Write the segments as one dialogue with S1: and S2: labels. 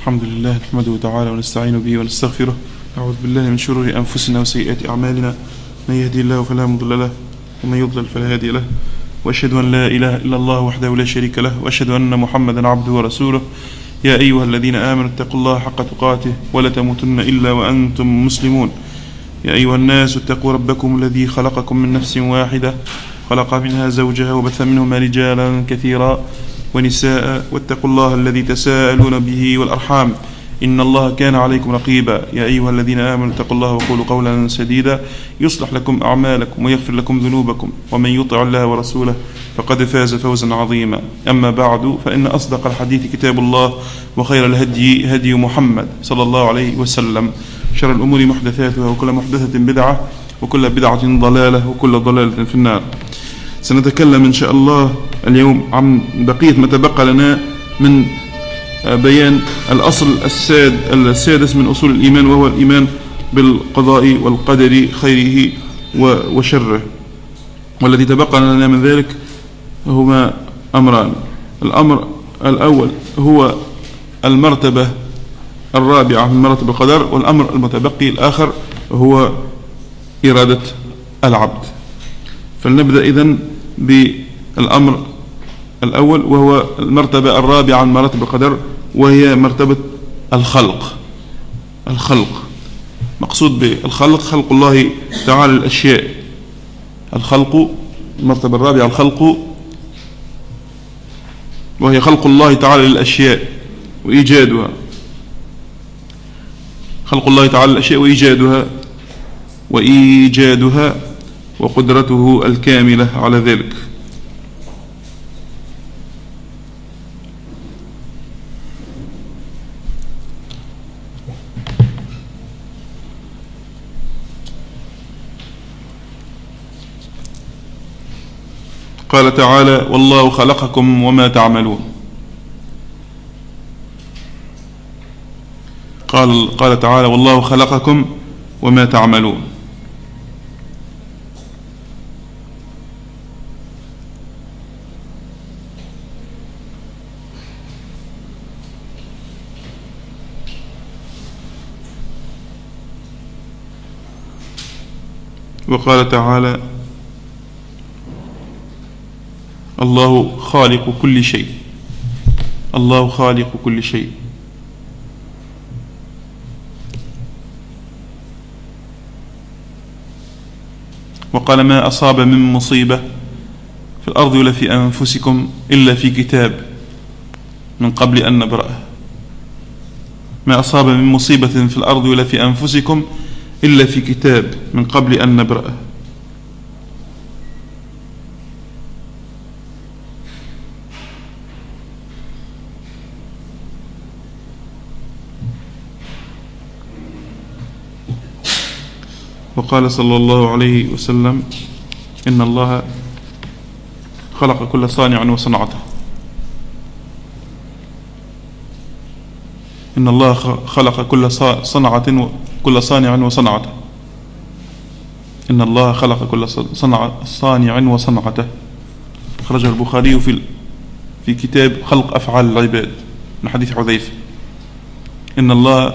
S1: الحمد لله نحمده تعالى ونستعين به ونستغفره. نعوذ بالله من شرور أنفسنا وسيئات أعمالنا، من يهدي الله فلا مضل له ومن يضلل فلا هادي له، وأشهد أن لا إله إلا الله وحده لا شريك له، وأشهد أن محمدا عبده ورسوله. يا أيها الذين آمنوا اتقوا الله حق تقاته ولا تموتن إلا وأنتم مسلمون. يا أيها الناس اتقوا ربكم الذي خلقكم من نفس واحدة، خلق منها زوجها وبث منهما رجالا كثيرا ونساء، واتقوا الله الذي تساءلون به والأرحام إن الله كان عليكم رقيبا. يا أيها الذين آمنوا اتقوا الله وقولوا قولا سديدا يصلح لكم أعمالكم ويغفر لكم ذنوبكم، ومن يطع الله ورسوله فقد فاز فوزا عظيما. أما بعد، فإن أصدق الحديث كتاب الله، وخير الهدي هدي محمد صلى الله عليه وسلم، شر الأمور محدثاتها، وكل محدثة بدعة، وكل بدعة ضلالة، وكل ضلالة في النار. سنتكلم إن شاء الله اليوم عن بقية ما تبقى لنا من بيان الأصل السادس من أصول الإيمان، وهو الإيمان بالقضاء والقدر خيره وشره. والذي تبقى لنا من ذلك هما أمران. الأمر الأول هو المرتبة الرابعة من مراتب القدر، والأمر المتبقي الآخر هو إرادة العبد. فلنبدأ إذن بالأمر الأول، وهو المرتبة الرابعة من مراتب القدر، وهي مرتبة الخلق. مقصود بالخلق خلق الله تعالى الأشياء. الخلق، المرتبة الرابعة الخلق، وهي خلق الله تعالى للأشياء وإيجادها. خلق الله تعالى الأشياء وإيجادها وقدرته الكاملة على ذلك. قال تعالى: والله خلقكم وما تعملون. قال تعالى: والله خلقكم وما تعملون. وقال تعالى: الله خالق كل شيء. الله خالق كل شيء. وقال: ما أصاب من مصيبة في الأرض ولا في أنفسكم إلا في كتاب من قبل أن نبرأه. ما أصاب من مصيبة في الأرض ولا في أنفسكم إلا في كتاب من قبل أن نبرأه. وقال صلى الله عليه وسلم: إن الله خلق كل صانع وصنعته. إن الله خلق كل صانع وصنعته. إن الله خلق كل صانع وصنعته. خرجه البخاري في كتاب خلق أفعال العباد من حديث حذيفة. إن الله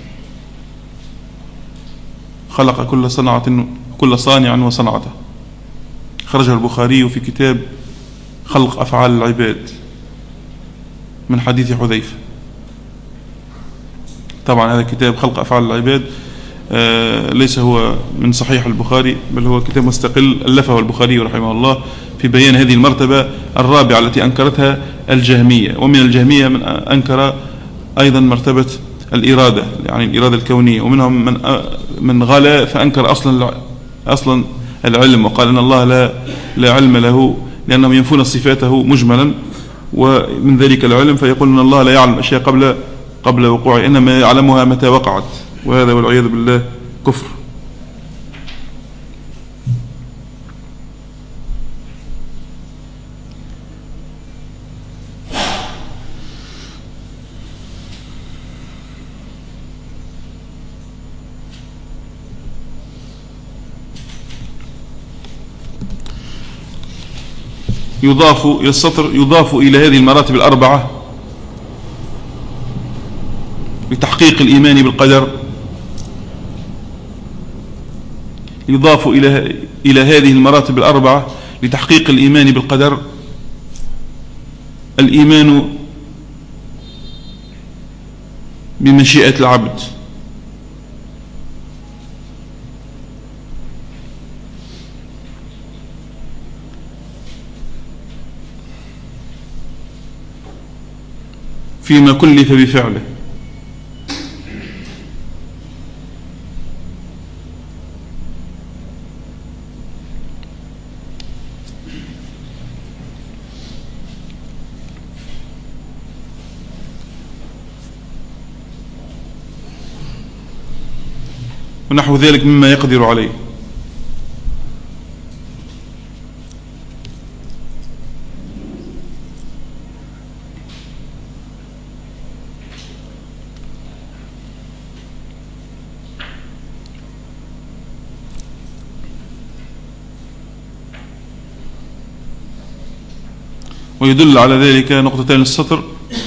S1: خلق كل صانع وصنعته. خرجه البخاري في كتاب خلق أفعال العباد من حديث حذيفة. طبعا هذا كتاب خلق أفعال العباد ليس هو من صحيح البخاري، بل هو كتاب مستقل ألفه البخاري رحمه الله في بيان هذه المرتبة الرابعة التي أنكرتها الجهمية. ومن الجهمية من أنكر أيضا مرتبة الإرادة، يعني الإرادة الكونية، ومنهم من غلا فأنكر أصلا العلم، وقال أن الله لا علم له، لأنهم ينفون صفاته مجملا، ومن ذلك العلم، فيقول أن الله لا يعلم أشياء قبل وقوعها، إنما يعلمها متى وقعت، وهذا والعياذ بالله كفر. يضاف إلى هذه المراتب الأربعة لتحقيق الإيمان بالقدر يضاف إلى هذه المراتب الأربعة لتحقيق الإيمان بالقدر الإيمان بمشيئة العبد. فيما كلف بفعله، ونحو ذلك مما يقدر عليه. ويدل على ذلك نقطتين السطر.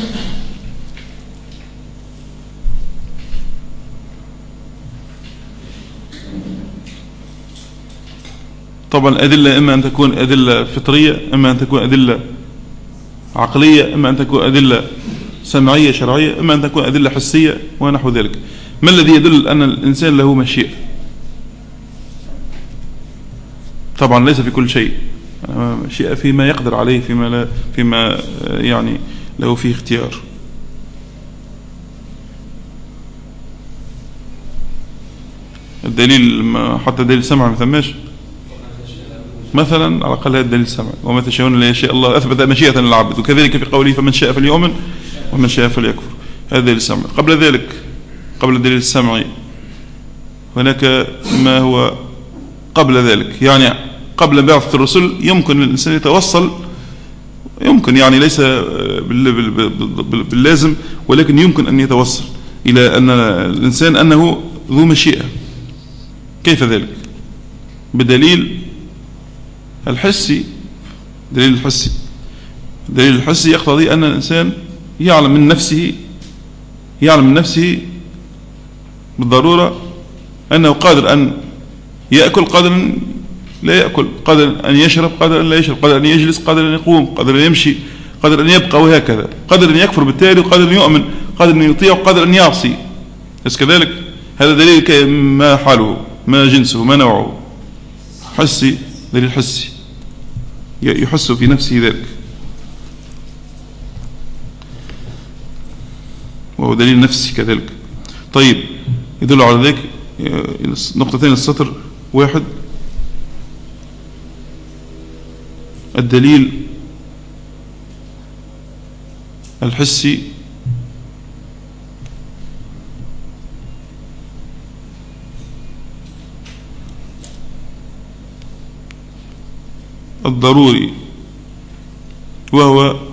S1: طبعا الأدلة إما أن تكون أدلة فطرية، إما أن تكون أدلة عقلية، إما أن تكون أدلة سمعية شرعية، إما أن تكون أدلة حسية ونحو ذلك. ما الذي يدل أن الإنسان له مشيئة؟ طبعا ليس في كل شيء، مشيئة فيما يقدر عليه، فيما يعني له فيه اختيار. الدليل حتى دليل السمع ما ثماش مثلا، على الأقل هذا الدليل السمع، وما تشاءون إلا يشاء الله، أثبت مشيئة للعبد. وكذلك في قوله فمن شاء فليؤمن ومن شاء فليكفر، هذا دليل السمع. قبل ذلك، قبل الدليل السمعي، هناك ما هو قبل ذلك، يعني قبل بعثة الرسل يمكن للإنسان يتوصل، يمكن يعني ليس باللازم، ولكن يمكن أن يتوصل إلى أن الإنسان أنه ذو مشيئة. كيف ذلك؟ بدليل الحسي. دليل الحسي، دليل الحسي يقتضي أن الإنسان يعلم من نفسه بالضرورة أنه قادر أن يأكل، قادر أن لا يأكل، قادر أن يشرب، قادر أن لا يشرب، قادر أن يجلس، قادر أن يقوم، قادر أن يمشي، قادر أن يبقى، وهكذا. قادر أن يكفر بالتالي، وقادر أن يؤمن، قادر أن يطيع، وقادر أن يعصي. بس كذلك هذا دليل ما حاله، ما جنسه، ما نوعه، حسي، دليل حسي يحس في نفسه ذلك، وهو دليل نفسي كذلك. طيب، يدل على ذلك نقطتين السطر. واحد، الدليل الحسي الضروري، وهو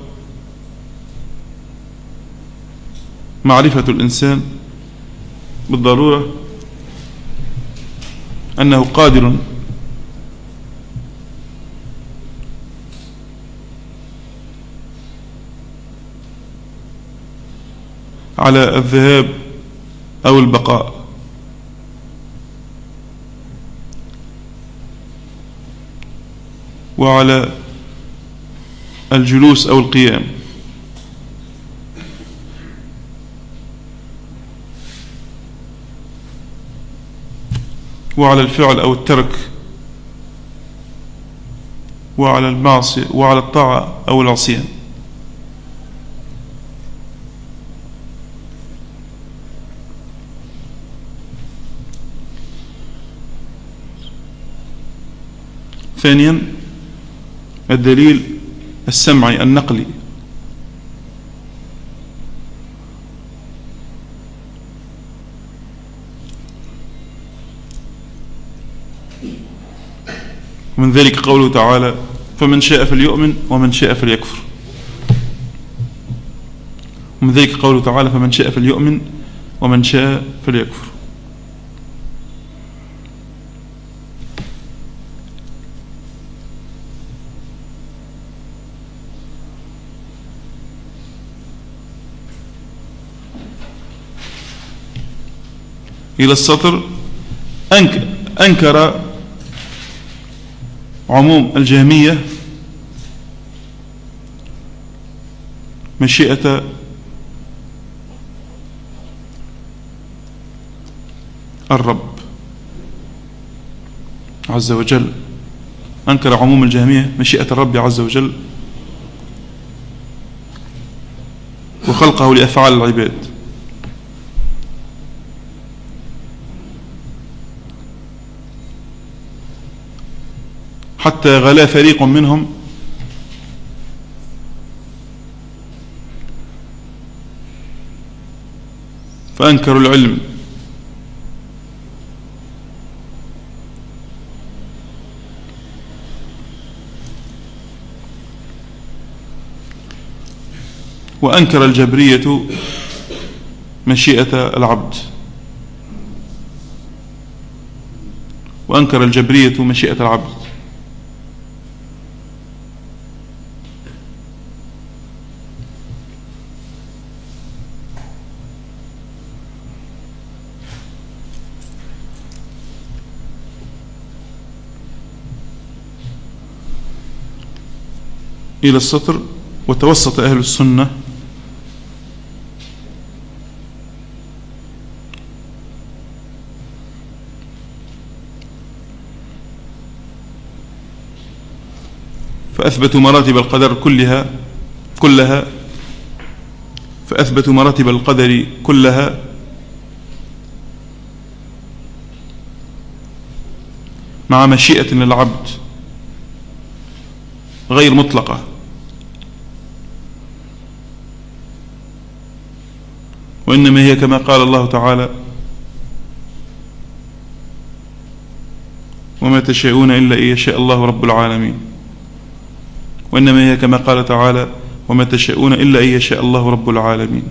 S1: معرفة الإنسان بالضرورة أنه قادر على الذهاب أو البقاء، وعلى الجلوس أو القيام، وعلى الفعل أو الترك، وعلى المعصية، وعلى الطاعة أو العصيان. ثانيا، الدليل السمعي النقلي، ومن ذلك قوله تعالى فمن شاء فليؤمن ومن شاء فليكفر. ومن ذلك قوله تعالى فمن شاء فليؤمن ومن شاء فليكفر. إلى السطر. أنكر عموم الجهمية مشيئة الرب عز وجل. أنكر عموم الجهمية مشيئة الرب عز وجل وخلقه لأفعال العباد، حتى غلا فريق منهم فأنكروا العلم وأنكر الجبرية مشيئة العبد، وأنكر الجبرية مشيئة العبد. إلى السطر. وتوسط أهل السنة فأثبتوا مراتب القدر كلها فأثبتوا مراتب القدر كلها مع مشيئة للعبد غير مطلقة، وإنما هي كما قال الله تعالى: وما تشاءون إلا أن يشاء الله رب العالمين. وإنما هي كما قال تعالى: وما تشاءون إلا أن يشاء الله رب العالمين.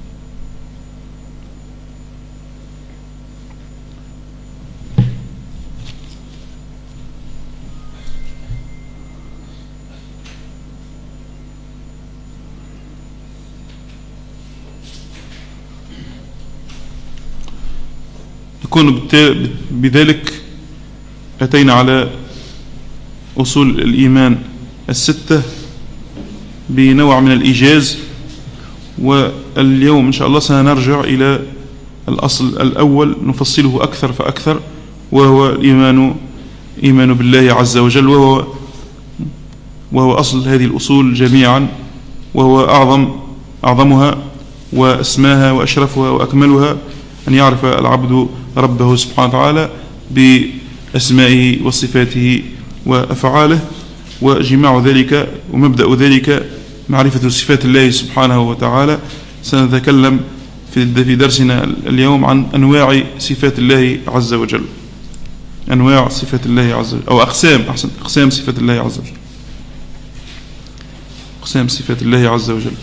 S1: نكون بذلك أتينا على أصول الإيمان الستة بنوع من الإيجاز. واليوم إن شاء الله سنرجع إلى الأصل الأول نفصله أكثر فأكثر، وهو إيمان بالله عز وجل، وهو أصل هذه الأصول جميعا، وهو أعظمها وأسماها وأشرفها وأكملها، أن يعرف العبد ربه سبحانه وتعالى بأسمائه وصفاته وأفعاله. وجماع ذلك ومبدأ ذلك معرفة صفات الله سبحانه وتعالى. سنتكلم في درسنا اليوم عن أنواع صفات الله عز وجل، أنواع صفات الله عز وجل، أو أقسام صفات الله عز وجل، أقسام صفات الله عز وجل.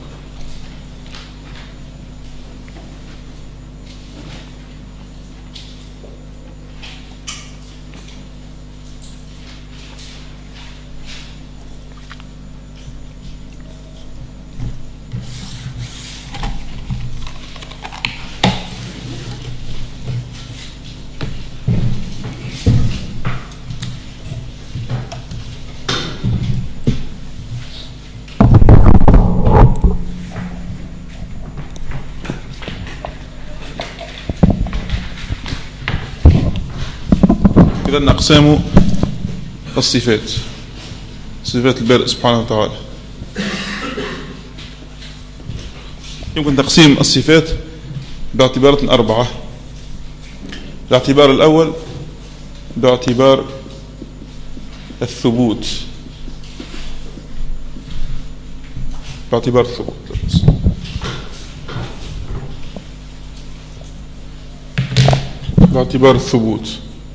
S1: إذن أقسام الصفات، صفات البارئ سبحانه وتعالى. يمكن تقسيم الصفات باعتبارات 4. الاعتبار الأول باعتبار الثبوت، باعتبار الثبوت.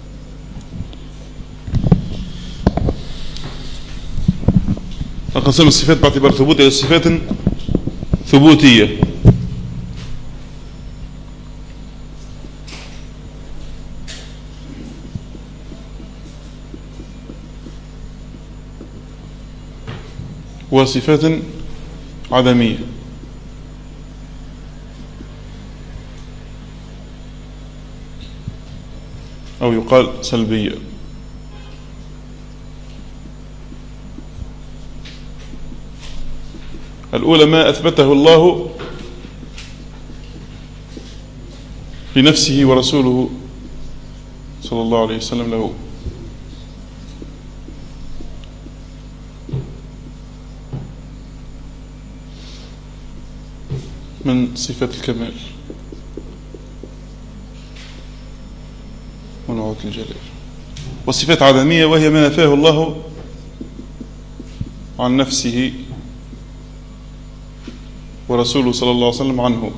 S1: نقسم الصفات باعتبار ثبوت إلى صفات ثبوتية، وصفات عدمية. أو يقال سلبية. الأولى ما أثبته الله لنفسه ورسوله صلى الله عليه وسلم له، من صفات الكمال ونعوت الجلال، وصفات عدمية وهي ما نفاه الله عن نفسه ورسوله صلى الله عليه وسلم عنه.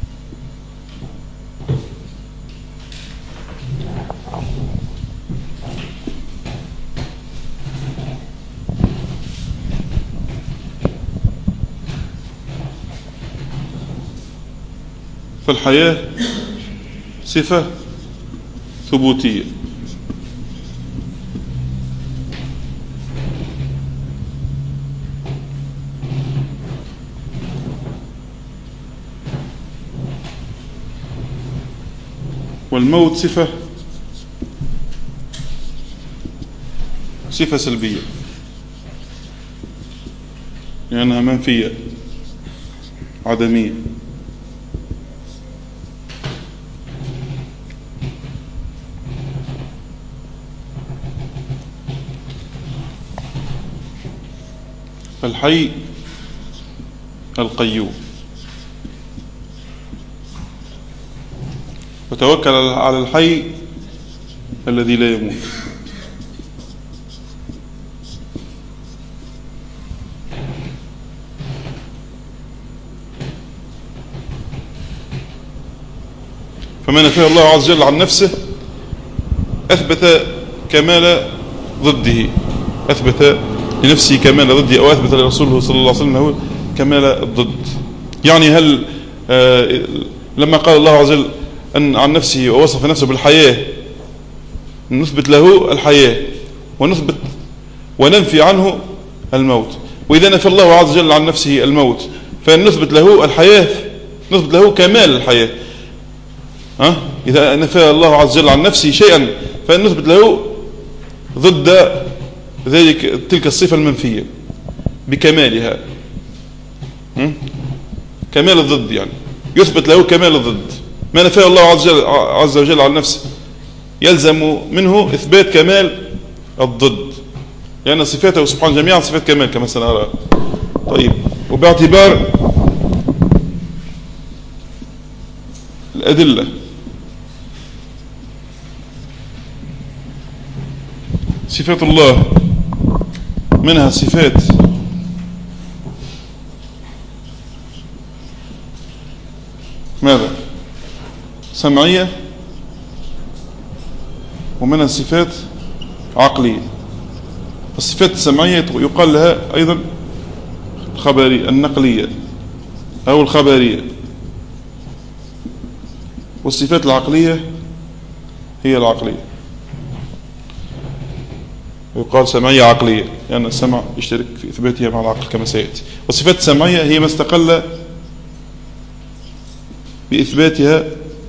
S1: فالحياة صفة ثبوتية، والموت صفة سلبية لأنها منفية عدمية. فالحي القيوم، وتوكل على الحي الذي لا يموت. فما نفاه الله عز وجل عن نفسه أثبت كمال ضده، أثبت لنفسه كمال ضده، أو أثبت لرسوله صلى الله عليه وسلم له كمال الضد. يعني هل لما قال الله عز وجل أن عن نفسه ووصف نفسه بالحياة نثبت له الحياة وننفي عنه الموت، وإذا نفى الله عز وجل عن نفسه الموت فإن نثبت له الحياة، نثبت له كمال الحياة. إذا نفى الله عز وجل عن نفسه شيئا فإن نثبت له ضد ذلك تلك الصفة المنفية بكمالها، كمال الضد، يعني يثبت له كمال الضد. ما نفاه الله عز وجل عن نفسه يلزم منه إثبات كمال الضد، لأن صفاته سبحانه جميعا صفات كمال كما سنرى. طيب، وباعتبار الأدلة صفات الله منها صفات ماذا؟ سمعية، ومنها صفات عقلية. الصفات السمعية يقال لها أيضا الخبرية، النقلية أو الخبرية، والصفات العقلية هي العقلية، يقال سمعية عقلية لأن يعني السمع يشترك في إثباتها مع العقل كما سيأتي. والصفات السمعية هي ما استقل بإثباتها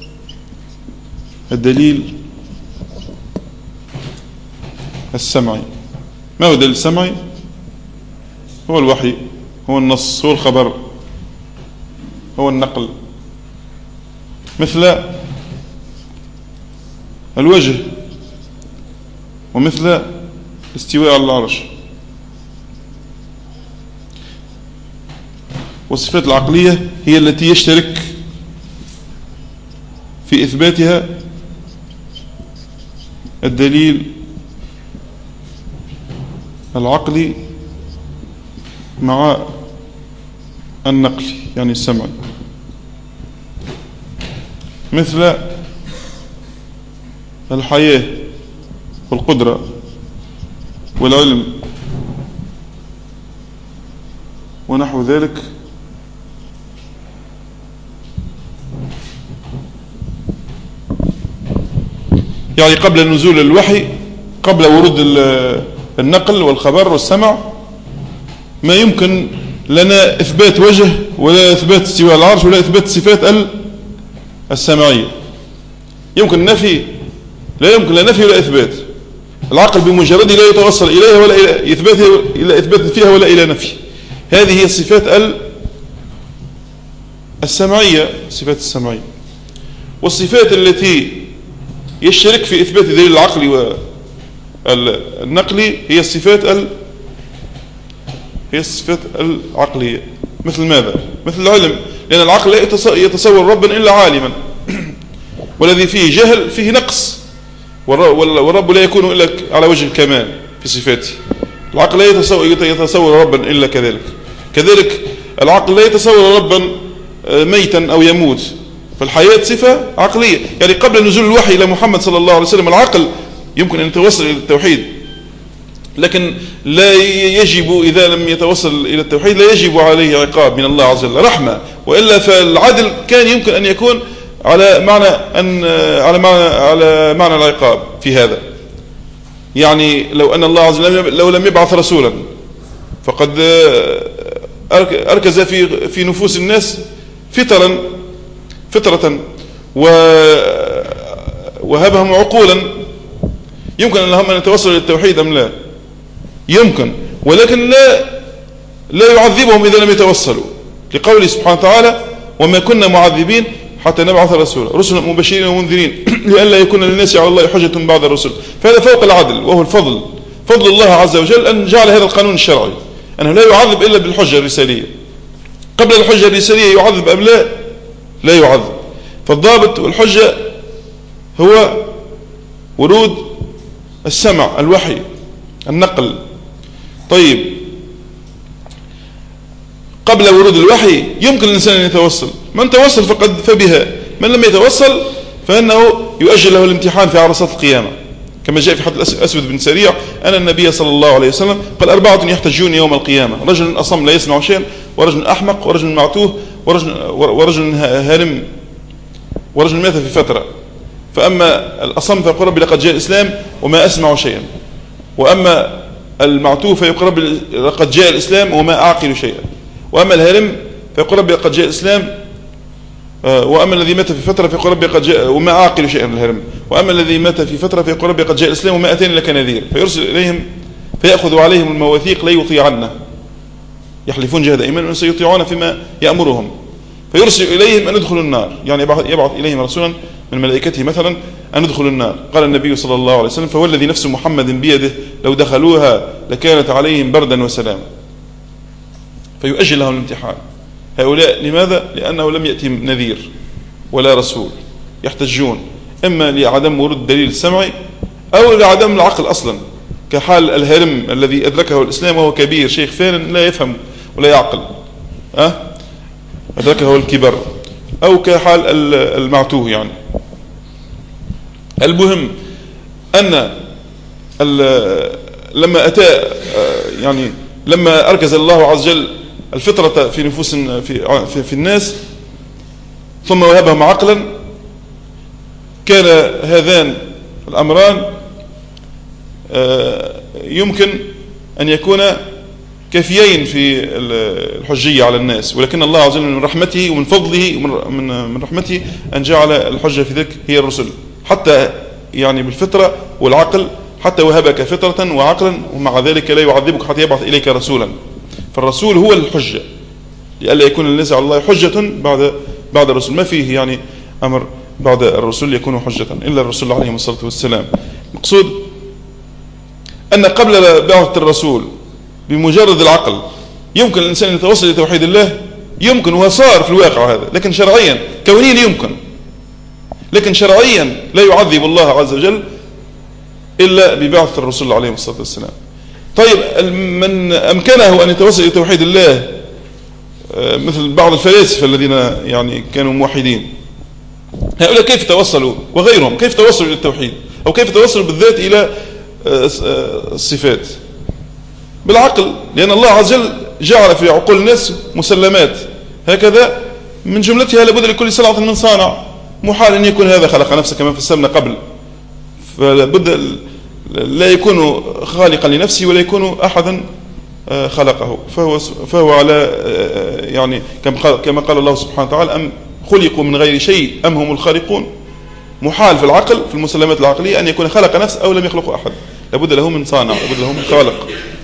S1: الدليل السمعي. ما هو الدليل السمعي؟ هو الوحي، هو النص، هو الخبر، هو النقل، مثل الوجه ومثل الاستواء على العرش. والصفات العقلية هي التي يشترك في إثباتها الدليل العقلي مع النقل يعني السمعي، مثل الحياة والقدرة والعلم ونحو ذلك. يعني قبل نزول الوحي، قبل ورود النقل والخبر والسمع، ما يمكن لنا إثبات وجه ولا إثبات استواء العرش ولا إثبات صفات السمعية. يمكن نفي لا يمكن لا نفي ولا إثبات. العقل بمجرد لا يتوصل إليها ولا إلى إثبات فيها ولا إلى نفي. هذه هي الصفات السمعية، الصفات السمعية. والصفات التي يشترك في إثبات دليل العقل والنقلي هي الصفات العقلية. مثل ماذا؟ مثل العلم، لأن العقل لا يتصور ربا إلا عالما، والذي فيه جهل فيه نقص، والرب لا يكون إلا على وجه الكمال في صفاته. العقل لا يتصور ربا إلا كذلك. كذلك العقل لا يتصور ربا ميتا أو يموت، فالحياة صفة عقلية. يعني قبل نزول الوحي إلى محمد صلى الله عليه وسلم العقل يمكن أن يتوصل إلى التوحيد، لكن لا يجب إذا لم يتوصل إلى التوحيد لا يجب عليه عقاب من الله عز وجل، رحمة. وإلا فالعدل كان يمكن أن يكون على معنى العقاب في هذا. يعني لو أن الله عز وجل لو لم يبعث رسولا فقد أركز في نفوس الناس فطرة وهبهم عقولا يمكن أن هم يتوصلوا للتوحيد أم لا؟ يمكن، ولكن لا يعذبهم إذا لم يتوصلوا، لقوله سبحانه وتعالى: وما كنا معذبين حتى نبعث رسولا رسلا مبشرين ومنذرين لئلا يكون للناس على الله حجة بعد الرسل. فهذا فوق العدل، وهو فضل الله عز وجل أن جعل هذا القانون الشرعي، أنه لا يعذب إلا بالحجة الرسالية. قبل الحجة الرسالية يعذب أم لا يعذب. فالضابط والحجة هو ورود السمع، الوحي، النقل. طيب، قبل ورود الوحي يمكن الإنسان أن يتوصل، من توصل فبها، من لم يتوصل فإنه يؤجل له الامتحان في عرصات القيامة، كما جاء في حديث الأسود بن سريع أن النبي صلى الله عليه وسلم قال: 4 يحتجون يوم القيامة: رجل أصم لا يسمع شيئا، ورجل أحمق، ورجل معتوه، ورجل هارم، ورجل مات في فترة. فأما الأصم فيقول: ربي لقد جاء الإسلام وما أسمع شيئا، وأما المعتوه فيقول: ربي لقد جاء الإسلام وما أعقل شيئا، وأما الهارم فيقول: ربي لقد جاء الإسلام، وأما الذي مات في فترة فيقول: ربي قد جاء وما أعقل شيئا الهرم، وأما الذي مات في فترة فيقول: ربي قد جاء الإسلام وما أتاني لك نذير. فيرسل إليهم فيأخذ عليهم المواثيق لا يطيعن، يحلفون جهد أيمان أن سيطيعون فيما يأمرهم، فيرسل إليهم أن يدخلوا النار. يعني يبعث إليهم رسولا من ملائكته مثلا أن يدخلوا النار. قال النبي صلى الله عليه وسلم: فوالذي نفس محمد بيده لو دخلوها لكانت عليهم بردا وسلاما. فيؤجل لهم الامتحان. هؤلاء لماذا؟ لأنه لم يأتي نذير ولا رسول. يحتجون إما لعدم ورود الدليل السمعي أو لعدم العقل أصلا، كحال الهرم الذي أدركه الإسلام وهو كبير شيخ فعلا لا يفهم ولا يعقل، أدركه الكبر، أو كحال المعتوه. يعني المهم أن لما أركز الله عز وجل الفطرة في نفوس في الناس ثم وهبهم عقلا، كان هذان الأمران من أن يكون كافيين في الحجية على الناس، ولكن الله عز وجل من رحمته ومن فضله ومن رحمته أن جعل الحجة في ذلك هي الرسل، حتى يعني بالفطرة والعقل، حتى وهبك فطرة وعقلا، ومع ذلك لا يعذبك حتى يبعث إليك رسولا. فالرسول هو الحجة، لئلا يكون الناس على الله حجة بعد الرسول. ما فيه يعني أمر بعد الرسول يكون حجة إلا الرسول عليه الصلاة والسلام. مقصود أن قبل بعثة الرسول بمجرد العقل يمكن الإنسان يتوصل إلى توحيد الله، يمكن، وصار في الواقع هذا، لكن شرعيا كونيا يمكن، لكن شرعيا لا يعذب الله عز وجل إلا ببعثة الرسول عليه الصلاة والسلام. طيب، من أمكنه أن يتوصل إلى توحيد الله مثل بعض الفلاسفة الذين يعني كانوا موحدين، هؤلاء كيف توصلوا؟ وغيرهم كيف توصلوا إلى التوحيد؟ أو كيف توصلوا بالذات إلى الصفات؟ بالعقل، لأن الله عز وجل جعل في عقول الناس مسلمات هكذا، من جملتها لابد لكل صنعة من صانع، محال أن يكون هذا خلق نفسه كما فسرنا قبل، فلابد لا يكون خالقا لنفسه ولا يكون أحدا خلقه، فهو على يعني كما قال الله سبحانه وتعالى: أم خلقوا من غير شيء أم هم الخالقون. محال في العقل في المسلمات العقلية أن يكون خلق نفس أو لم يخلقه أحد، لابد له من صانع، لابد له من خالق.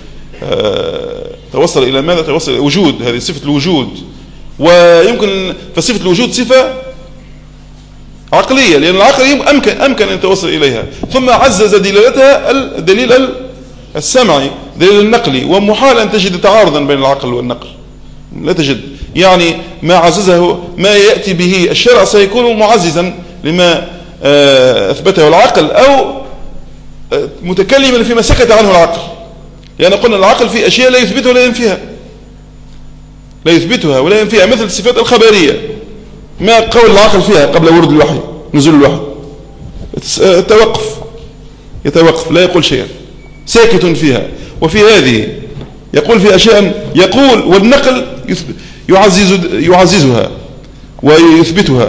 S1: توصل إلى ماذا؟ توصل إلى وجود، هذه صفة الوجود. ويمكن فصفة الوجود صفة عقلية، لأن العقل أمكن أن يتوصل إليها. ثم عزز دلالتها الدليل السمعي، دليل النقلي، ومحال أن تجد تعارضا بين العقل والنقل، لا تجد. يعني ما عززه، ما يأتي به الشرع سيكون معززا لما أثبته العقل، أو متكلما فيما سكت عنه العقل. لأن قلنا العقل في أشياء لا يثبتها ولا ينفيها، لا يثبتها ولا ينفيها، مثل الصفات الخبرية، ما قول العقل فيها قبل ورود الوحي، نزول الوحي، يتوقف لا يقول شيئا، ساكت فيها. وفي هذه يقول في أشياء يقول، والنقل يعززها ويثبتها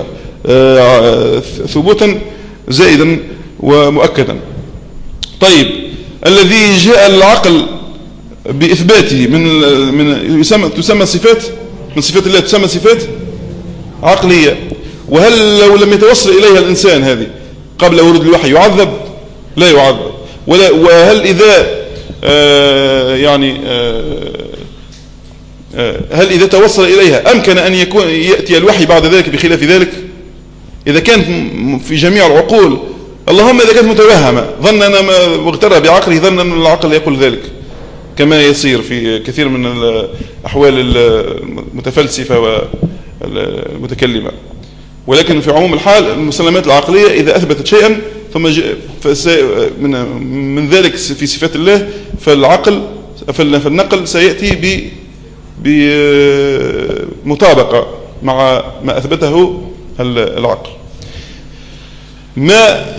S1: ثبوتا زائدا ومؤكدا. طيب، الذي جاء العقل بإثباته من تسمى صفات، من صفات الله تسمى صفات عقلية. وهل لو لم يتوصل إليها الإنسان هذه قبل ورود الوحي يعذب؟ لا يعذب. وهل إذا هل إذا توصل إليها أمكن أن يأتي الوحي بعد ذلك بخلاف ذلك؟ إذا كانت في جميع العقول، اللهم إذا كانت متوهمة، ظن أن مغترى بعقله، ظن أن العقل يقول ذلك، كما يصير في كثير من الأحوال المتفلسفة والمتكلمة. ولكن في عموم الحال المسلمات العقلية إذا أثبتت شيئا ثم من ذلك في صفات الله، فالنقل سيأتي بمطابقة مع ما أثبته العقل. ما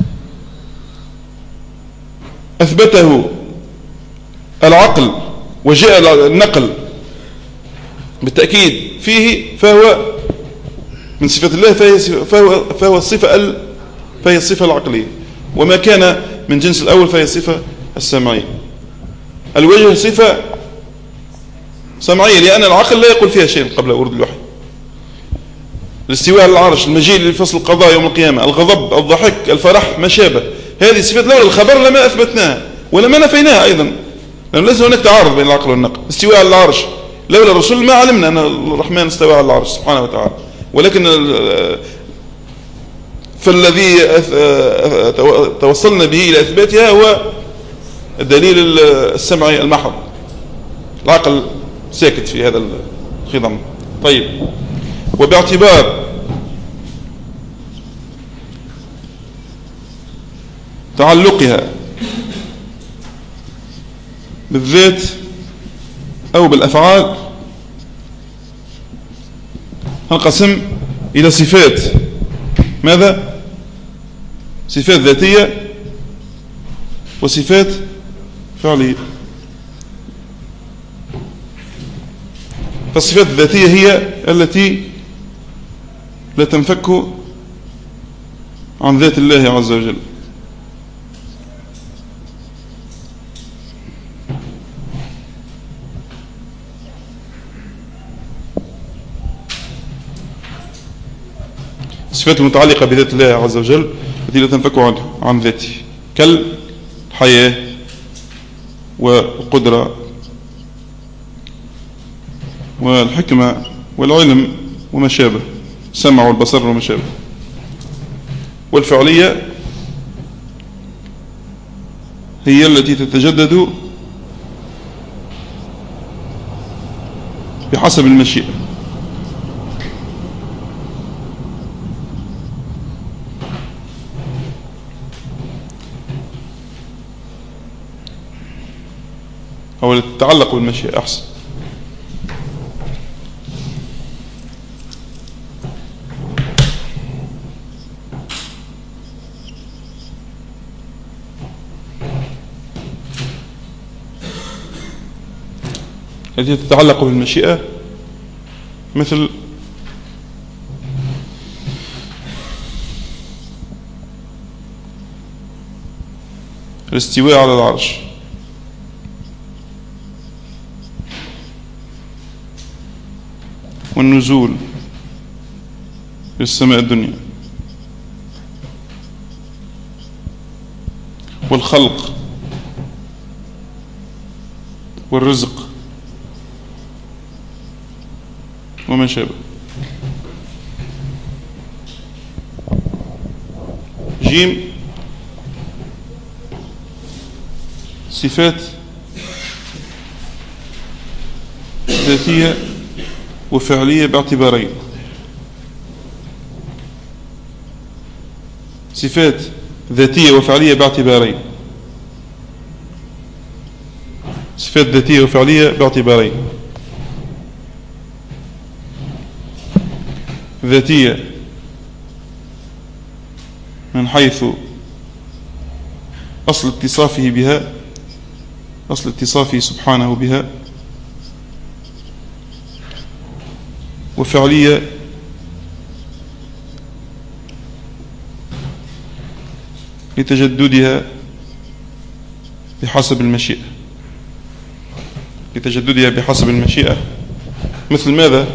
S1: أثبته العقل وجاء النقل بالتأكيد فيه، فهو من صفات الله، فهي الصفة العقلية. وما كان من جنس الأول فهي الصفة السمعية. الوجه صفة سمعية، لأن العقل لا يقول فيها شيء قبل ورود الوحي. الاستواء على العرش، المجيء لفصل القضاء يوم القيامة، الغضب، الضحك، الفرح، ما شابه، هذه صفات لولا الخبر لما أثبتناها ولما نفيناها أيضا، لأنه ليس هناك تعارض بين العقل والنقل. استواء على العرش، لولا الرسول ما علمنا أن الرحمن استوى على العرش سبحانه وتعالى. ولكن فالذي توصلنا به إلى إثباتها هو الدليل السمعي المحض، العقل ساكت في هذا الخضم. طيب، وباعتبار تعلقها بالذات أو بالأفعال هنقسم إلى صفات، ماذا؟ صفات ذاتية وصفات فعلية. فالصفات الذاتية هي التي لا تنفك عن ذات الله عز وجل. الصفات المتعلقة بذات الله عز وجل التي لا تنفك عن ذاته، كالحياة والقدرة والحكمة والعلم وما شابه، السمع والبصر وما شابه. والفعلية هي التي تتجدد بحسب المشيئة. أو تتعلق بالمشيئة أحسن. التي تتعلق بالمشيئة مثل الاستواء على العرش، والنزول في السماء الدنيا، والخلق والرزق وما شابه. جيم صفات ذاتية وفعلية باعتبارين. صفات ذاتية وفعلية باعتبارين. صفات ذاتية وفعلية باعتبارين. ذاتية من حيث أصل اتصافه بها، أصل اتصافه سبحانه بها، وفعلية لتجددها بحسب المشيئة. لتجددها بحسب المشيئة. مثل ماذا؟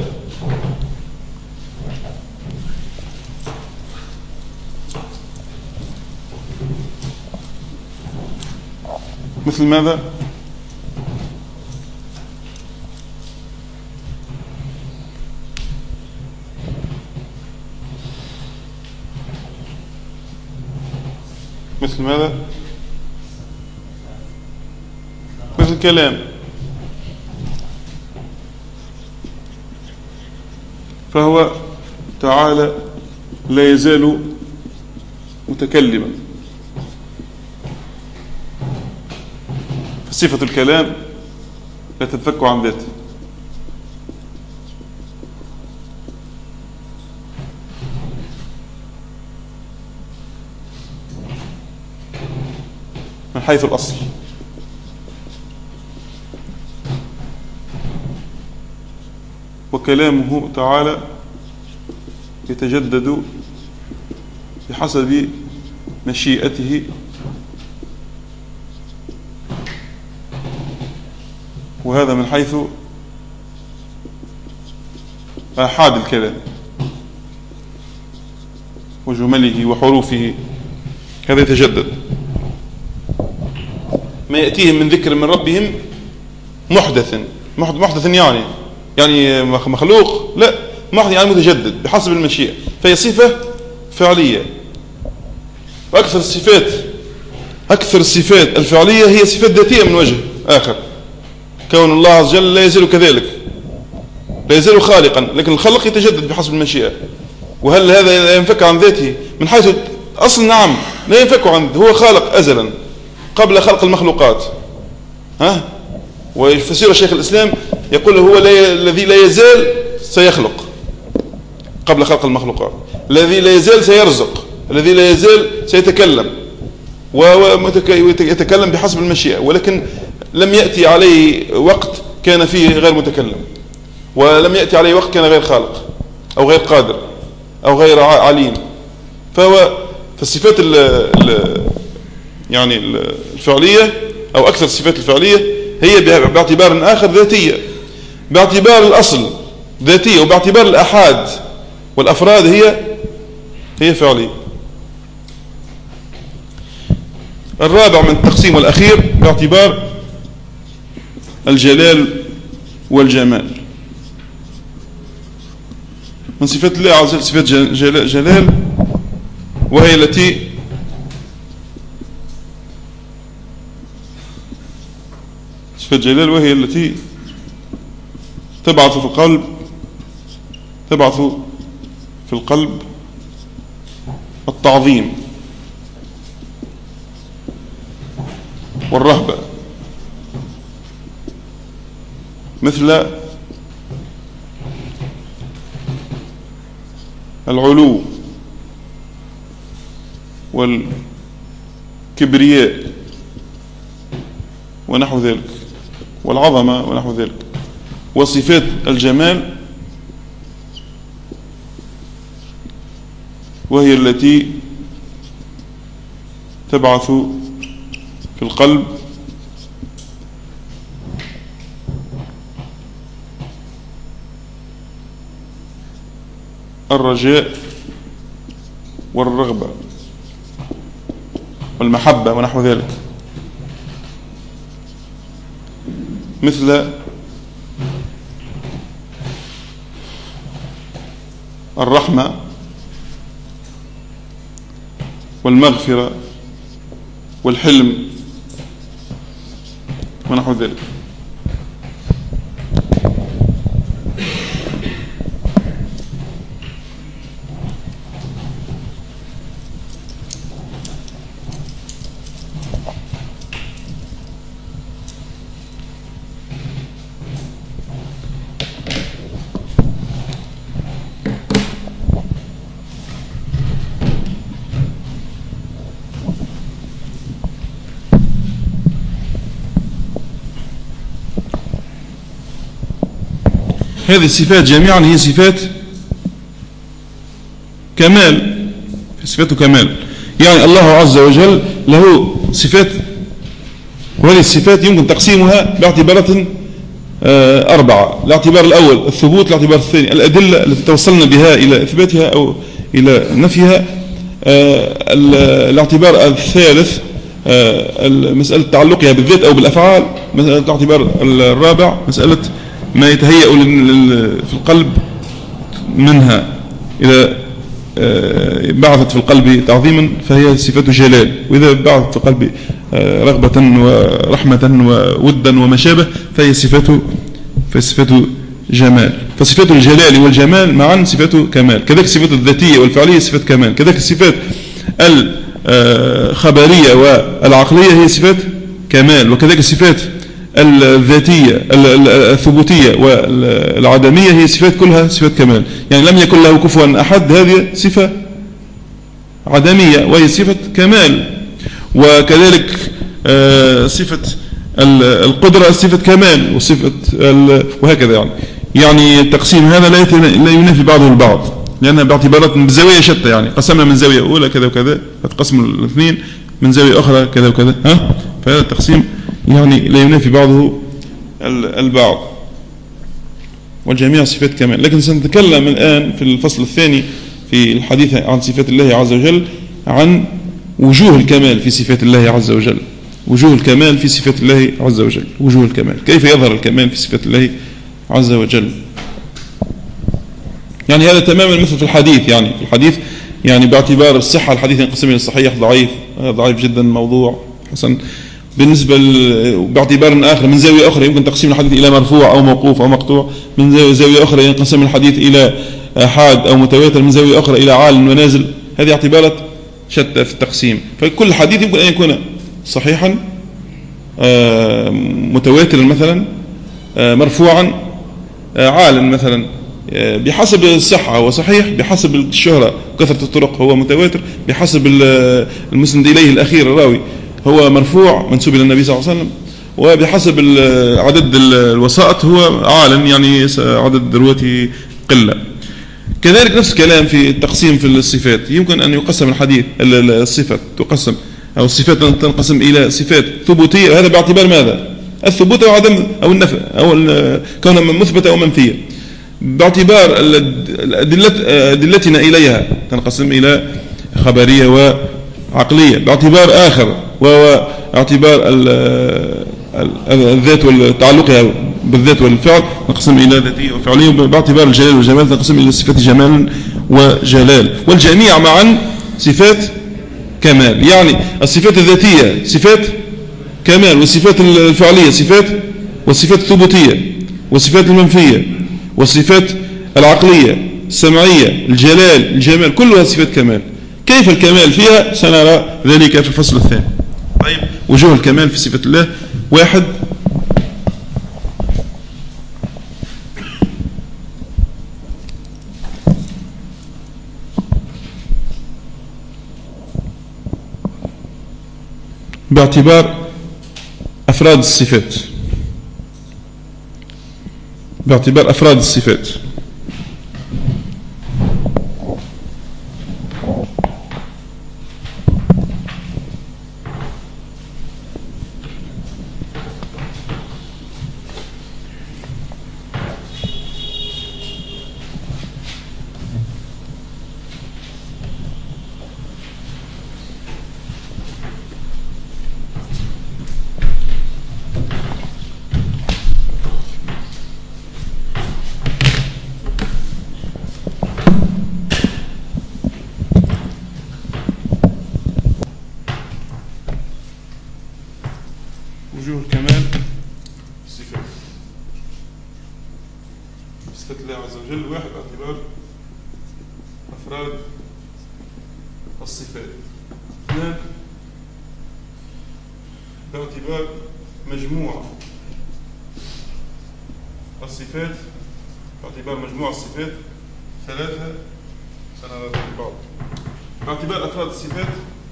S1: مثل ماذا؟ مثل ماذا؟ مثل الكلام. فهو تعالى لا يزال متكلما، فصفة الكلام لا تنفك عن ذاته. من حيث الأصل. وكلامه تعالى يتجدد بحسب مشيئته وهذا من حيث آحاد الكلام وجمله وحروفه، هذا يتجدد. ما يأتيهم من ذكر من ربهم محدث يعني مخلوق، لا، محدث يعني متجدد بحسب المشيئة، فهي صفة فعلية. وأكثر الصفات الفعلية هي صفات ذاتية من وجه آخر، كون الله عز وجل لا يزال كذلك، لا يزال خالقا، لكن الخلق يتجدد بحسب المشيئة. وهل هذا لا ينفك عن ذاته من حيث أصل؟ نعم، لا ينفك عن ذاته، هو خالق أزلا قبل خلق المخلوقات. ويفسر شيخ الإسلام يقول هو الذي لا يزال سيخلق قبل خلق المخلوقات، الذي لا يزال سيرزق، الذي لا يزال سيتكلم ويتكلم بحسب المشيئة، ولكن لم يأتي عليه وقت كان فيه غير متكلم، ولم يأتي عليه وقت كان غير خالق أو غير قادر أو غير عليم. فالصفات يعني الفعلية أو أكثر الصفات الفعلية هي باعتبار آخر ذاتية، باعتبار الأصل ذاتية، وباعتبار الأحاد والأفراد هي فعلية. الرابع من التقسيم والأخير باعتبار الجلال والجمال. من صفات الله عز وجل صفات جلال، وهي التي صفات جلال وهي التي تبعث في القلب التعظيم والرهبة، مثل العلو والكبرياء ونحو ذلك، والعظمة ونحو ذلك. وصفات الجمال وهي التي تبعث في القلب الرجاء والرغبة والمحبة ونحو ذلك، مثل الرحمة والمغفرة والحلم ونحو ذلك. هذه الصفات جميعا هي صفات كمال، صفات كمال. يعني الله عز وجل له صفات، وهذه الصفات يمكن تقسيمها باعتبارات 4. الاعتبار الأول الثبوت، الاعتبار الثاني الأدلة التي توصلنا بها إلى إثباتها أو إلى نفيها، الاعتبار الثالث مسألة تعلقها بالذات أو بالأفعال، الاعتبار الرابع مسألة ما يتهيأ في القلب منها إذا بعثت في القلب تعظيما فهي صفة جلال، وإذا بعثت في القلب رغبة ورحمة وودا وما شابه فهي صفة جمال. فصفة الجلال والجمال معا صفة كمال. كذلك الصفات الذاتية والفعلية صفة كمال. كذلك الصفات الخبرية والعقلية هي صفات كمال. وكذلك الصفات الذاتية الثبوتية والعدمية هي صفات كلها صفات كمال. يعني لم يكن له كفوا أحد، هذه صفة عدمية وهي صفة كمال. وكذلك صفة القدرة صفة كمال وصفة وهكذا. يعني التقسيم هذا لا ينافي بعضه البعض، لأنها باعتبارات بزاوية شتى. يعني قسمنا من زاوية أولى كذا وكذا، فتقسم الاثنين من زاوية أخرى كذا وكذا، فهذا التقسيم يعني لا ينافي بعضه البعض، والجميع صفات كمال. لكن سنتكلم الآن في الفصل الثاني في الحديث عن صفات الله عز وجل عن وجوه الكمال في صفات الله عز وجل. وجوه الكمال في صفات الله عز وجل، وجوه الكمال، كيف يظهر الكمال في صفات الله عز وجل. يعني هذا تماما مثل في الحديث. يعني في الحديث يعني باعتبار الصحة الحديث ينقسم إلى صحيح ضعيف، ضعيف جدا موضوع حسن. بالنسبة باعتبار آخر من زاوية أخرى يمكن تقسيم الحديث إلى مرفوع أو موقوف أو مقطوع. من زاوية أخرى ينقسم الحديث إلى آحاد أو متواتر. من زاوية أخرى إلى عال ونازل. هذه اعتبارات شتى في التقسيم. فكل حديث يمكن أن يكون صحيحا، متواترا مثلا، مرفوعا، عالا مثلا، بحسب الصحة هو صحيح، بحسب الشهرة كثرة الطرق هو متواتر، بحسب المسند إليه الأخير الراوي هو مرفوع منسوب إلى النبي صلى الله عليه وسلم، وبحسب عدد الوسائط هو عالا، يعني عدد رواته قلة. كذلك نفس الكلام في التقسيم في الصفات. يمكن أن يقسم الحديث الصفات تقسم أو الصفات تنقسم إلى صفات ثبوتية، وهذا باعتبار ماذا؟ الثبوت أو عدم أو النفي أو كونها مثبتة أو منفية. باعتبار أدلتنا إليها تنقسم إلى خبرية وعقلية. باعتبار آخر وهو اعتبار الذات والتعلقها بالذات والفعل تنقسم إلى ذاتية وفعلية. باعتبار الجلال والجمال تنقسم إلى صفات جمال وجلال، والجميع معا صفات كمال. يعني الصفات الذاتية صفات كمال، والصفات الفعلية صفات، والصفات الثبوتية والصفات المنفية والصفات العقلية السمعية الجلال الجمال كلها صفات كمال. كيف الكمال فيها سنرى ذلك في الفصل الثاني. طيب، وجوه الكمال في صفة الله: واحد، باعتبار أفراد الصفات، باعتبار أفراد الصفات. صفات الله عز وجل. واحد باعتبار أفراد الصفات. اثنان باعتبار مجموع الصفات، باعتبار مجموع الصفات. ثلاثة سنرى بعض باعتبار أفراد الصفات.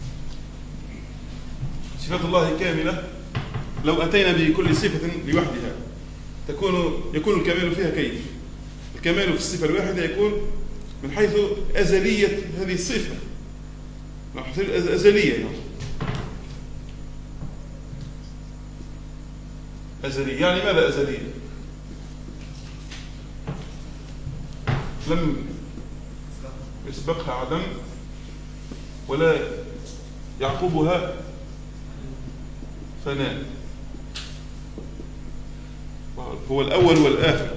S1: صفات الله كاملة لو أتينا بكل صفة لوحدها يكون الكمال فيها كيف؟ الكمال في الصفة الواحدة يكون من حيث أزلية هذه الصفة، من حيث الأزلية يعني. أزلية يعني ماذا أزلية؟ لم يسبقها عدم ولا يعقبها فناء، هو الأول والآخر.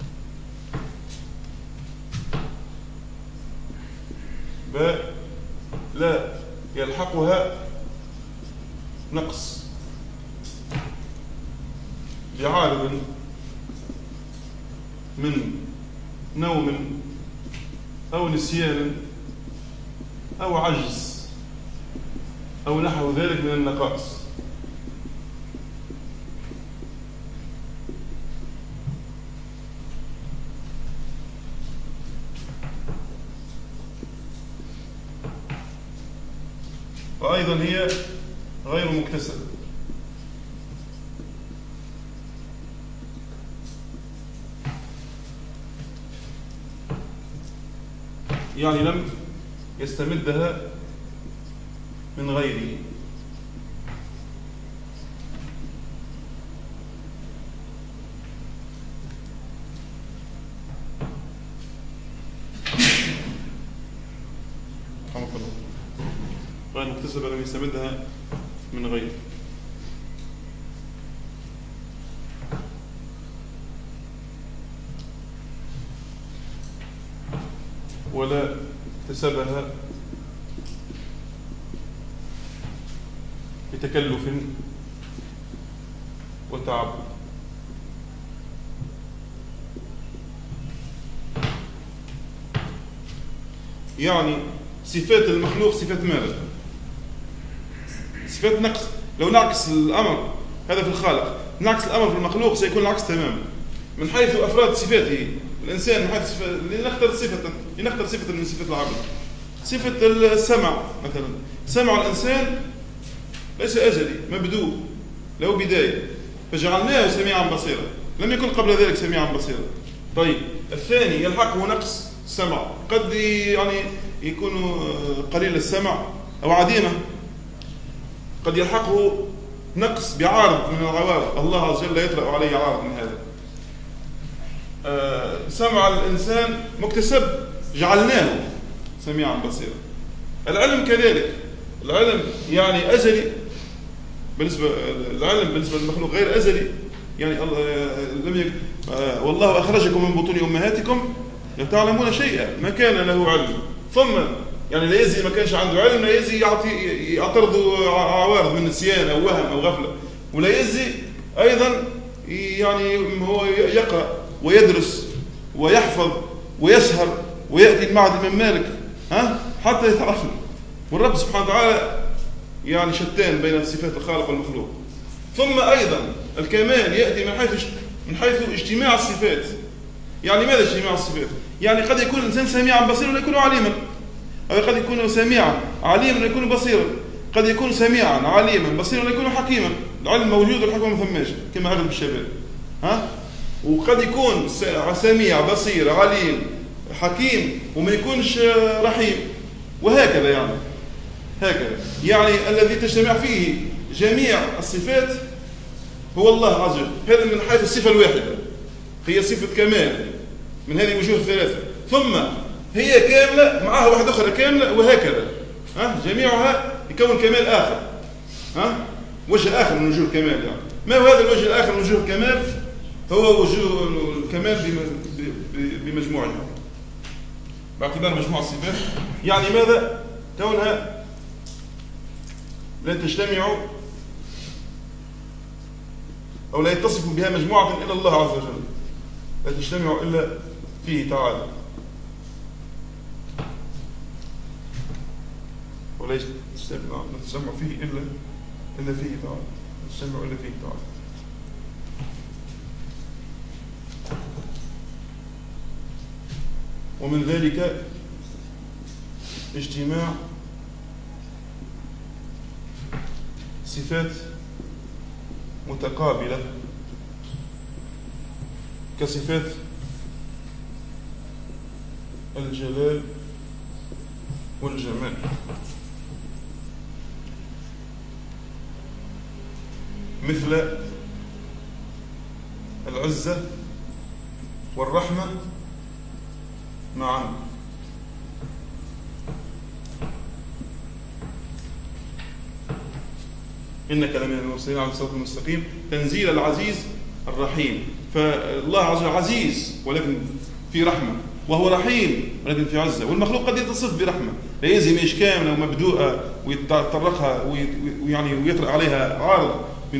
S1: لا يلحقها نقص بعارض من نوم أو نسيان أو عجز أو نحو ذلك من النقائص. وأيضا هي غير مكتسبة، يعني لم يستمدها من غيره. غير مكتسبة لم يستمدها من غيره. ولا اكتسبها بتكلف وتعب. يعني صفات المخلوق صفات ماذا؟ صفات نقص. لو نعكس الأمر هذا في الخالق، نعكس الأمر في المخلوق سيكون العكس تماما. من حيث أفراد صفاته الإنسان، من حيث لنختار صفة من صفات العبد، صفة السمع مثلا. سمع الإنسان ليس أزلي، مبدوء له بداية، فجعلناه سميعا بصيرا، لم يكن قبل ذلك سميعا بصيرا. طيب الثاني يلحقه نقص السمع، قد يعني يكون قليل السمع أو عديمة، قد يلحقه نقص بعارض من العوارض، الله عز وجل لا يطرأ عليه عارض من هذا. سمع الإنسان مكتسب، جعلناه سميعا بصيرا. العلم كذلك، العلم يعني أزلي بالنسبة، العلم بالنسبة للمخلوق غير أزلي، يعني والله أخرجكم من بطون أمهاتكم لا تعلمون شيئا ما كان له علم. ثم يعني لا يزي ما كانش عنده علم، لا يزي يعترض عوارض من نسيان أو وهم أو غفلة، ولا يزي أيضا يعني هو يقرأ ويدرس ويحفظ ويسهر ويأتي المعهد من مالك حتى يتعلم. والرب سبحانه وتعالى يعني شتان بين صفات الخالق والمخلوق. ثم أيضا الكمال يأتي من حيث اجتماع الصفات. يعني ماذا اجتماع الصفات؟ يعني قد يكون الإنسان سميعا بصيرا ولا يكون عليما، أو قد يكون سميعا عليما ولا يكون بصيرا، قد يكون سميعا عليما بصيرا ولا يكون حكيما. العلم موجود والحكمة ما ثماش كما أغلب الشباب. وقد يكون سميع بصير عليم حكيم وما يكونش رحيم، وهكذا. يعني الذي تجتمع فيه جميع الصفات هو الله عز وجل. هذا من حيث الصفة الواحدة، هي صفة كمال من هذه الوجوه الثلاثة. ثم هي كاملة معها واحدة أخرى كاملة، وهكذا جميعها يكون كمال آخر، وجه آخر من وجوه الكمال. يعني ما هو هذا الوجه الآخر من وجوه الكمال؟ هو وجوه الكمال بمجموعها، باعتبار مجموع الصفات. يعني ماذا؟ كونها لا تجتمع أو لا يتصف بها مجموعة إلا الله عز وجل، لا تجتمع إلا فيه تعالى، وليس نتجمع فيه إلا فيه تعالى، نتجمع إلا فيه تعالى. ومن ذلك اجتماع صفات متقابلة كصفات الجلال والجمال، مثل العزة والرحمة معا. إنك لمن المرسلين على الصراط المستقيم تنزيل العزيز الرحيم. فالله عز وجل عزيز ولكن في رحمة، وهو رحيم ولكن في عزة. والمخلوق قد يتصف برحمة لا يلزم إيش كاملة ومبدوءة ويتطرقها ويعني ويطرق عليها عارض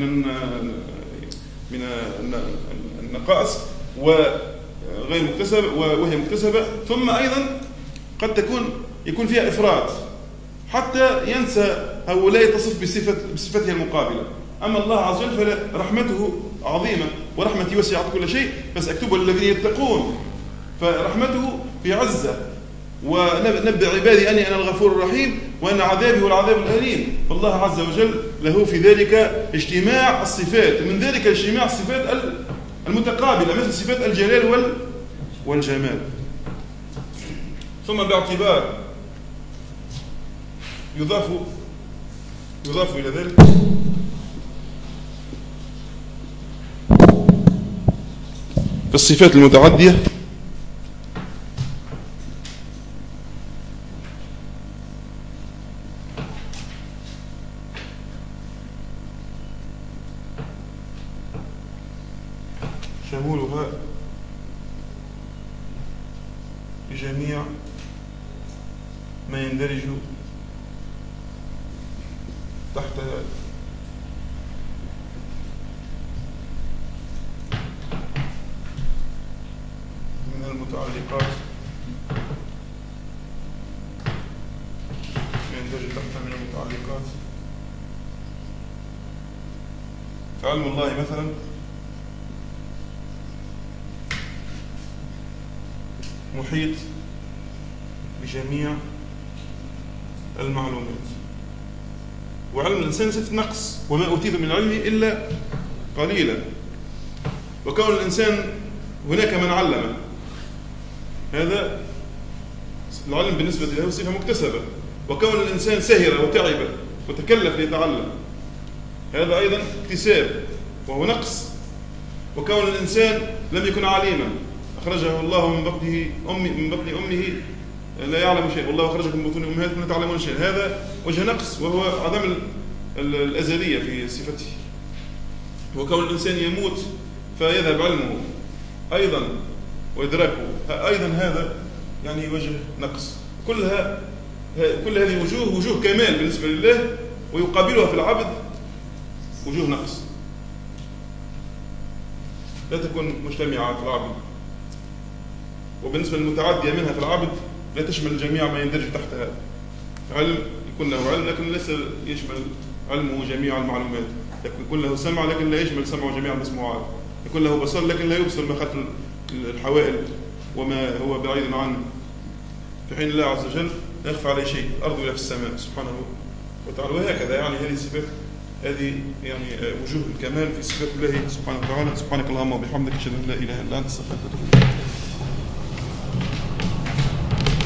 S1: من النقائص وغير مكتسبة وهي مكتسبة. ثم أيضا قد يكون فيها إفراط حتى ينسى أو لا يتصف بصفتها المقابلة. أما الله عز وجل فرحمته عظيمة ورحمتي وسعت كل شيء بس أكتبها للذين يتقون، فرحمته في عزة. ونبدأ عبادي أني أنا الغفور الرحيم وأن عذابي هو العذاب الأليم. فالله عز وجل له في ذلك اجتماع الصفات، من ذلك اجتماع الصفات المتقابلة مثل صفات الجلال والجمال. ثم باعتبار يضاف إلى ذلك في الصفات المتعدية شمولها بجميع ما يندرج تحتها من المتعلقات، يندرج تحتها من المتعلقات. فعلم الله مثلا محيط بجميع المعلومات، وعلم الإنسان صفة نقص، وما أوتيت من العلم إلا قليلا. وكون الإنسان هناك من علم، هذا العلم بالنسبة له صفة مكتسبة. وكون الإنسان سهر وتعب وتكلف ليتعلم، هذا أيضا اكتساب وهو نقص. وكون الإنسان لم يكن عليما، أخرجه الله من بطن أمه لا يعلم شيء، والله أخرجكم من بطون أمهاتكم لا تعلمون شيء، هذا وجه نقص وهو عدم الأزلية في صفته. وكون الإنسان يموت فيذهب علمه أيضا وإدراكه أيضا، هذا يعني وجه نقص. كل هذه وجوه كمال بالنسبة لله، ويقابلها في العبد وجوه نقص لا تكون مجتمعة في العبد. وبالنسبة للمتعدية منها في العبد لا تشمل جميع ما يندرج تحتها. علم يكون له علم لكن ليس يشمل علمه جميع المعلومات، يكون له سمع لكن لا يشمل سمعه جميع المسموعات، يكون له بصر لكن لا يبصر ما خلف الحوائل وما هو بعيد عنه، في حين الله عز وجل لا يخفى عليه شيء، الأرض ولا في السماء سبحانه وتعالى. وهكذا يعني هذه صفات، هذه يعني وجوه الكمال في صفات الله سبحانه وتعالى. سبحانك اللهم وبحمدك أشهد أن لا إله إلا أنت أستغفرك وأتوب إليك.